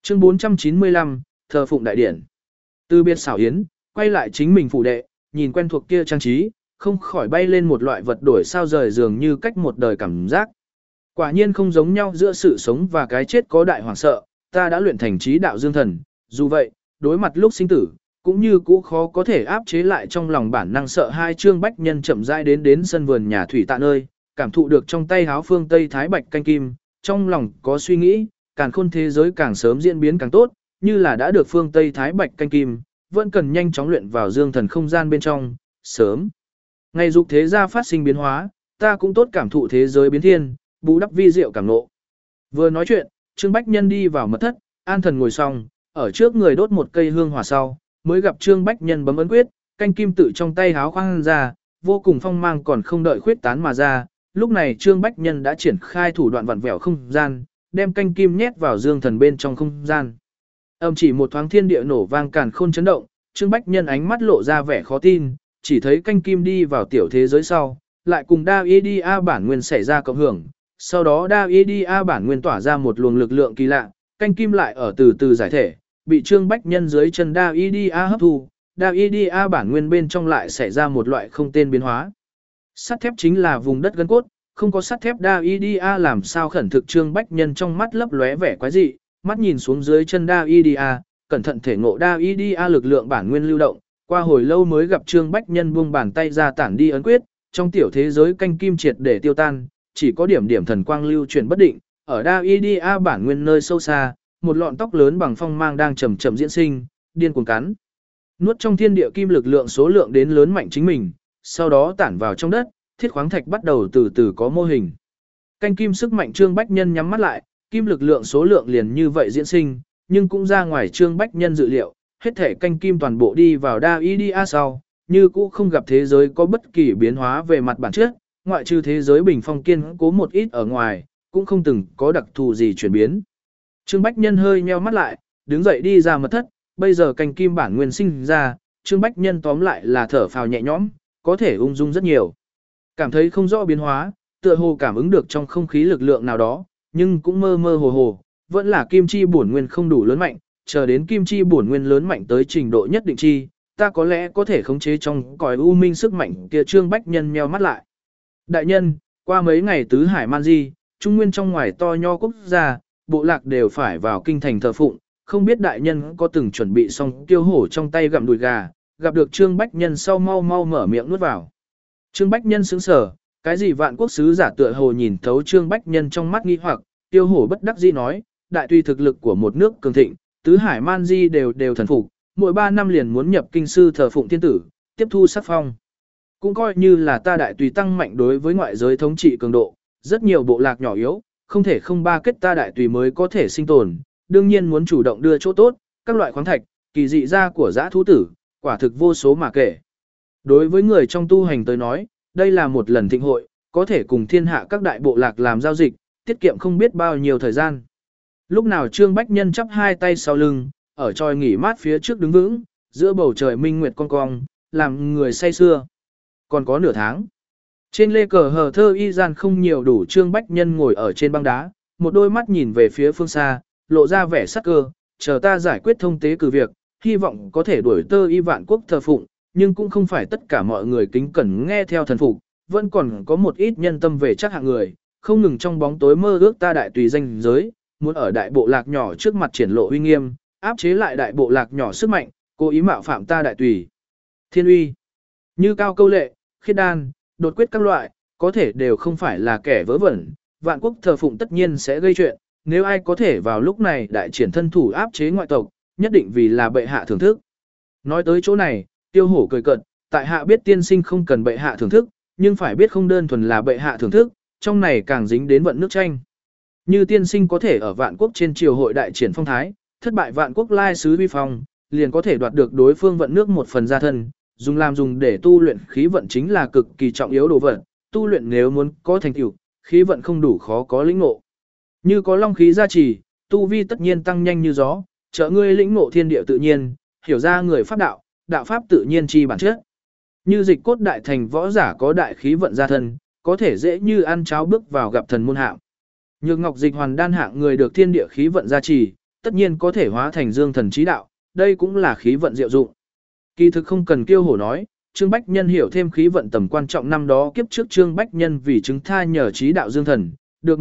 Chương 495, thờ phụng đại điển. Từ biệt xảo yến, quay lại chính mình phủ đệ, nhìn quen thuộc kia trang trí, không khỏi bay lên một loại vật đổi sao rời dường như cách một đời cảm giác. Quả nhiên không giống nhau giữa sự sống và cái chết có đại hoàng sợ, ta đã luyện thành trí đạo dương thần, dù vậy, đối mặt lúc sinh tử, cũng như cũ khó có thể áp chế lại trong lòng bản năng sợ hai. Trương Bách Nhân chậm rãi đến sân vườn nhà thủy tạ nơi, cảm thụ được trong tay háo phương Tây Thái Bạch canh kim, trong lòng có suy nghĩ, càn khôn thế giới càng sớm diễn biến càng tốt, như là đã được phương Tây Thái Bạch canh kim, vẫn cần nhanh chóng luyện vào dương thần không gian bên trong, sớm. Ngày dục thế gia phát sinh biến hóa, ta cũng tốt cảm thụ thế giới biến thiên, bù đắp vi diệu cảm ngộ. Vừa nói chuyện, Trương Bách Nhân đi vào mật thất, an thần ngồi xong, ở trước người đốt một cây hương hỏa sau, mới gặp Trương Bách Nhân bấm ấn quyết, canh kim tự trong tay háo khoang ra, vô cùng phong mang còn không đợi khuyết tán mà ra. Lúc này Trương Bách Nhân đã triển khai thủ đoạn vặn vẹo không gian, đem canh kim nhét vào dương thần bên trong không gian. Âm chỉ một thoáng thiên địa nổ vang càn khôn chấn động, Trương Bách Nhân ánh mắt lộ ra vẻ khó tin, chỉ thấy canh kim đi vào tiểu thế giới sau, lại cùng Davidia bản nguyên xảy ra cộng hưởng, sau đó Davidia bản nguyên tỏa ra một luồng lực lượng kỳ lạ, canh kim lại ở từ từ giải thể, bị Trương Bách Nhân dưới chân Davidia hấp thu, Davidia bản nguyên bên trong lại xảy ra một loại không tên biến hóa. Sắt thép chính là vùng đất gân cốt, không có sắt thép Davidia làm sao khẩn thực. Trương Bách Nhân trong mắt lấp lóe vẻ quái dị, mắt nhìn xuống dưới chân Davidia, cẩn thận thể ngộ Davidia lực lượng bản nguyên lưu động, qua hồi lâu mới gặp Trương Bách Nhân buông bàn tay ra tản đi ấn quyết, trong tiểu thế giới canh kim triệt để tiêu tan, chỉ có điểm điểm thần quang lưu chuyển bất định, ở Davidia bản nguyên nơi sâu xa, một lọn tóc lớn bằng phong mang đang chậm chậm diễn sinh, điên cuồng cắn. Nuốt trong thiên địa kim lực lượng số lượng đến lớn mạnh chính mình, sau đó tản vào trong đất, thiết khoáng thạch bắt đầu từ từ có mô hình. Canh kim sức mạnh Trương Bách Nhân nhắm mắt lại, kim lực lượng số lượng liền như vậy diễn sinh, nhưng cũng ra ngoài Trương Bách Nhân dự liệu, hết thể canh kim toàn bộ đi vào Davidia sau, như cũ không gặp thế giới có bất kỳ biến hóa về mặt bản chất, ngoại trừ thế giới bình phong kiên cố một ít ở ngoài, cũng không từng có đặc thù gì chuyển biến. Trương Bách Nhân hơi nheo mắt lại, đứng dậy đi ra mật thất, bây giờ canh kim bản nguyên sinh ra, Trương Bách Nhân tóm lại là thở phào nhẹ nhõm, có thể ung dung rất nhiều. Cảm thấy không rõ biến hóa, tựa hồ cảm ứng được trong không khí lực lượng nào đó, nhưng cũng mơ mơ hồ hồ, vẫn là kim chi bổn nguyên không đủ lớn mạnh, chờ đến kim chi bổn nguyên lớn mạnh tới trình độ nhất định chi, ta có lẽ có thể khống chế trong cõi u minh sức mạnh kia. Trương Bách Nhân nheo mắt lại. Đại nhân, qua mấy ngày tứ hải man di, trung nguyên trong ngoài to nho quốc gia, bộ lạc đều phải vào kinh thành thờ phụng, không biết đại nhân có từng chuẩn bị xong tiêu hổ trong tay gặm đùi gà, gặp được Trương Bách Nhân sau mau mau mở miệng nuốt vào. Trương Bách Nhân sững sờ, cái gì vạn quốc sứ giả tựa hồ nhìn thấu Trương Bách Nhân trong mắt nghi hoặc, tiêu hổ bất đắc dĩ nói, đại tùy thực lực của một nước cường thịnh, tứ hải man di đều thần phục, mỗi 3 năm liền muốn nhập kinh sư thờ phụng thiên tử, tiếp thu sắc phong. Cũng coi như là ta đại tùy tăng mạnh đối với ngoại giới thống trị cường độ, rất nhiều bộ lạc nhỏ yếu, không thể không ba kết ta đại tùy mới có thể sinh tồn, đương nhiên muốn chủ động đưa chỗ tốt, các loại khoáng thạch, kỳ dị ra của dã thú tử, quả thực vô số mà kể. Đối với người trong tu hành tới nói, đây là một lần thịnh hội, có thể cùng thiên hạ các đại bộ lạc làm giao dịch, tiết kiệm không biết bao nhiêu thời gian. Lúc nào Trương Bách Nhân chắp hai tay sau lưng, ở tròi nghỉ mát phía trước đứng vững, giữa bầu trời minh nguyệt cong cong, làm người say sưa. Còn có nửa tháng. Trên lê cờ hờ thơ y gian không nhiều đủ. Trương Bách Nhân ngồi ở trên băng đá, một đôi mắt nhìn về phía phương xa, lộ ra vẻ sắc cơ, chờ ta giải quyết thông tế cử việc, hy vọng có thể đuổi tơ y vạn quốc thờ phụng, nhưng cũng không phải tất cả mọi người kính cẩn nghe theo thần phục, vẫn còn có một ít nhân tâm về chắc hạng người, không ngừng trong bóng tối mơ ước ta đại tùy danh giới, muốn ở đại bộ lạc nhỏ trước mặt triển lộ uy nghiêm, áp chế lại đại bộ lạc nhỏ sức mạnh, cố ý mạo phạm ta đại tùy. Thiên uy, như cao câu lệ, khiết đan, đột quyết các loại, có thể đều không phải là kẻ vớ vẩn, vạn quốc thờ phụng tất nhiên sẽ gây chuyện, nếu ai có thể vào lúc này đại triển thân thủ áp chế ngoại tộc, nhất định vì là bệ hạ thưởng thức. Nói tới chỗ này, tiêu hổ cười cợt, tại hạ biết tiên sinh không cần bệ hạ thưởng thức, nhưng phải biết không đơn thuần là bệ hạ thưởng thức, trong này càng dính đến vận nước tranh. Như tiên sinh có thể ở vạn quốc trên triều hội đại triển phong thái, thất bại vạn quốc lai sứ vi phong, liền có thể đoạt được đối phương vận nước một phần gia thân, dùng để tu luyện khí vận chính là cực kỳ trọng yếu đồ vật, tu luyện nếu muốn có thành tựu, khí vận không đủ khó có lĩnh ngộ. Như có long khí gia trì, tu vi tất nhiên tăng nhanh như gió, trợ ngươi lĩnh ngộ thiên địa tự nhiên, hiểu ra người pháp đạo, đạo pháp tự nhiên chi bản chất. Như dịch cốt đại thành võ giả có đại khí vận gia thân, có thể dễ như ăn cháo bước vào gặp thần môn hạng. Nhược ngọc dịch hoàn đan hạng người được thiên địa khí vận gia trì, tất nhiên có thể hóa thành dương thần trí đạo, đây cũng là khí vận diệu dụng. Kỳ thực không cần kiêu hổ nói, Trương Bách Nhân hiểu thêm khí vận tầm quan trọng năm đó kiếp trước Trương Bách Nhân vì chứng tha nhờ trí đạo dương thần, được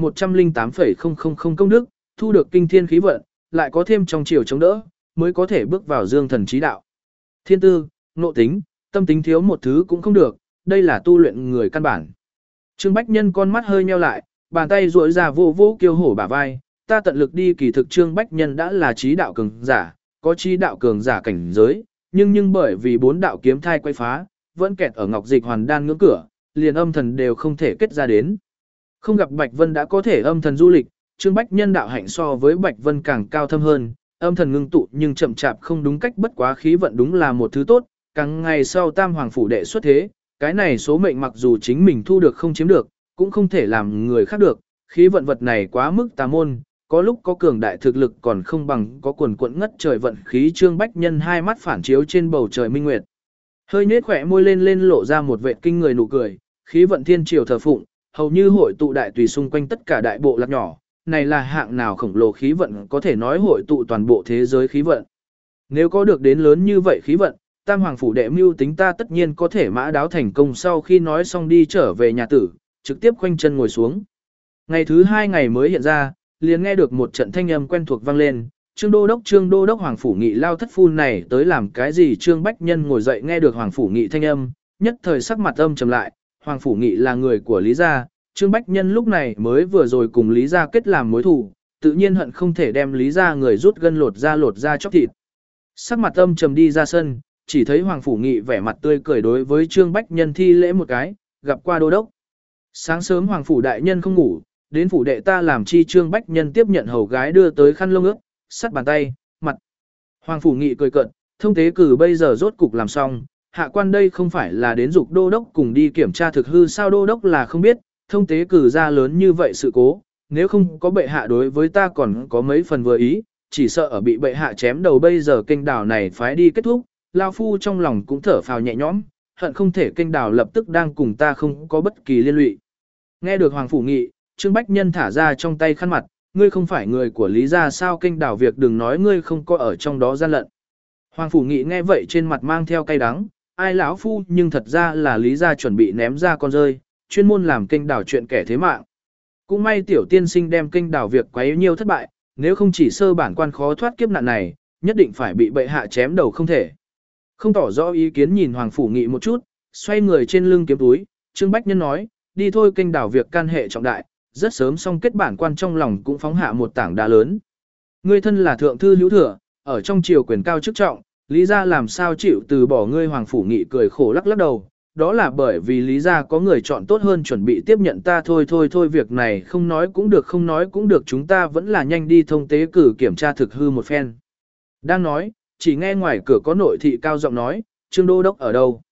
108,000 công đức, thu được kinh thiên khí vận, lại có thêm trong chiều chống đỡ, mới có thể bước vào dương thần trí đạo. Thiên tư, nộ tính, tâm tính thiếu một thứ cũng không được, đây là tu luyện người căn bản. Trương Bách Nhân con mắt hơi nheo lại, bàn tay duỗi ra vô vô kiêu hổ bả vai, ta tận lực đi. Kỳ thực Trương Bách Nhân đã là trí đạo cường giả, có trí đạo cường giả cảnh giới, nhưng bởi vì 4 đạo kiếm thai quay phá, vẫn kẹt ở ngọc dịch hoàn đan ngưỡng cửa, liền âm thần đều không thể kết ra đến. Không gặp Bạch Vân đã có thể âm thần du lịch, Trương Bách Nhân đạo hạnh so với Bạch Vân càng cao thâm hơn, âm thần ngưng tụ nhưng chậm chạp không đúng cách, bất quá khí vận đúng là một thứ tốt, càng ngày sau Tam Hoàng phủ đệ xuất thế, cái này số mệnh mặc dù chính mình thu được không chiếm được, cũng không thể làm người khác được, khí vận vật này quá mức tà môn, có lúc có cường đại thực lực còn không bằng có quần quận ngất trời vận khí. Trương Bách Nhân hai mắt phản chiếu trên bầu trời minh nguyệt, hơi nhếch khỏe môi lên lộ ra một vẻ kinh người nụ cười, khí vận thiên triều thờ phụng, hầu như hội tụ đại tùy xung quanh tất cả đại bộ lạc nhỏ, này là hạng nào khổng lồ khí vận, có thể nói hội tụ toàn bộ thế giới khí vận. Nếu có được đến lớn như vậy khí vận, Tam Hoàng phủ đệ mưu tính ta tất nhiên có thể mã đáo thành công. Sau khi nói xong đi trở về nhà tử, trực tiếp khoanh chân ngồi xuống. Ngày thứ 2 ngày mới hiện ra, liền nghe được một trận thanh âm quen thuộc vang lên, Trương Đô đốc Hoàng phủ Nghị lao thất phu này tới làm cái gì? Trương Bách Nhân ngồi dậy nghe được Hoàng phủ Nghị thanh âm, nhất thời sắc mặt âm trầm lại, Hoàng phủ Nghị là người của Lý gia, Trương Bách Nhân lúc này mới vừa rồi cùng Lý gia kết làm mối thù, tự nhiên hận không thể đem Lý gia người rút gân lột da chóc thịt. Sắc mặt âm trầm đi ra sân, chỉ thấy Hoàng phủ Nghị vẻ mặt tươi cười đối với Trương Bách Nhân thi lễ một cái, gặp qua đô đốc. Sáng sớm Hoàng phủ đại nhân không ngủ, đến phủ đệ ta làm chi? Trương Bách Nhân tiếp nhận hầu gái đưa tới khăn lông ướt, sắt bàn tay, mặt. Hoàng phủ Nghị cười cợt, thông tế cử bây giờ rốt cục làm xong, hạ quan đây không phải là đến dục đô đốc cùng đi kiểm tra thực hư sao? Đô đốc là không biết, thông tế cử ra lớn như vậy sự cố, nếu không có bệ hạ đối với ta còn có mấy phần vừa ý, chỉ sợ ở bị bệ hạ chém đầu. Bây giờ kênh đảo này phái đi kết thúc, lao phu trong lòng cũng thở phào nhẹ nhõm, hận không thể kênh đảo lập tức đang cùng ta không có bất kỳ liên lụy. Nghe được Hoàng phủ Nghị, Trương Bách Nhân thả ra trong tay khăn mặt, ngươi không phải người của Lý gia sao? Kênh đảo việc đừng nói ngươi không có ở trong đó gian lận. Hoàng phủ Nghị nghe vậy trên mặt mang theo cay đắng, ai lão phu nhưng thật ra là Lý gia chuẩn bị ném ra con rơi, chuyên môn làm kênh đảo chuyện kẻ thế mạng. Cũng may tiểu tiên sinh đem kênh đảo việc quấy nhiêu thất bại, nếu không chỉ sơ bản quan khó thoát kiếp nạn này, nhất định phải bị bệ hạ chém đầu không thể. Không tỏ rõ ý kiến nhìn Hoàng phủ Nghị một chút, xoay người trên lưng kiếm túi, Trương Bách Nhân nói, đi thôi, kênh đảo việc can hệ trọng đại, rất sớm xong kết bản quan trong lòng cũng phóng hạ một tảng đá lớn. Ngươi thân là thượng thư hữu thừa, ở trong triều quyền cao chức trọng, Lý gia làm sao chịu từ bỏ ngươi? Hoàng phủ Nghị cười khổ lắc đầu, đó là bởi vì Lý gia có người chọn tốt hơn chuẩn bị tiếp nhận ta. Thôi việc này không nói cũng được, chúng ta vẫn là nhanh đi thông tế cử kiểm tra thực hư một phen. Đang nói, chỉ nghe ngoài cửa có nội thị cao giọng nói, Trương đô đốc ở đâu?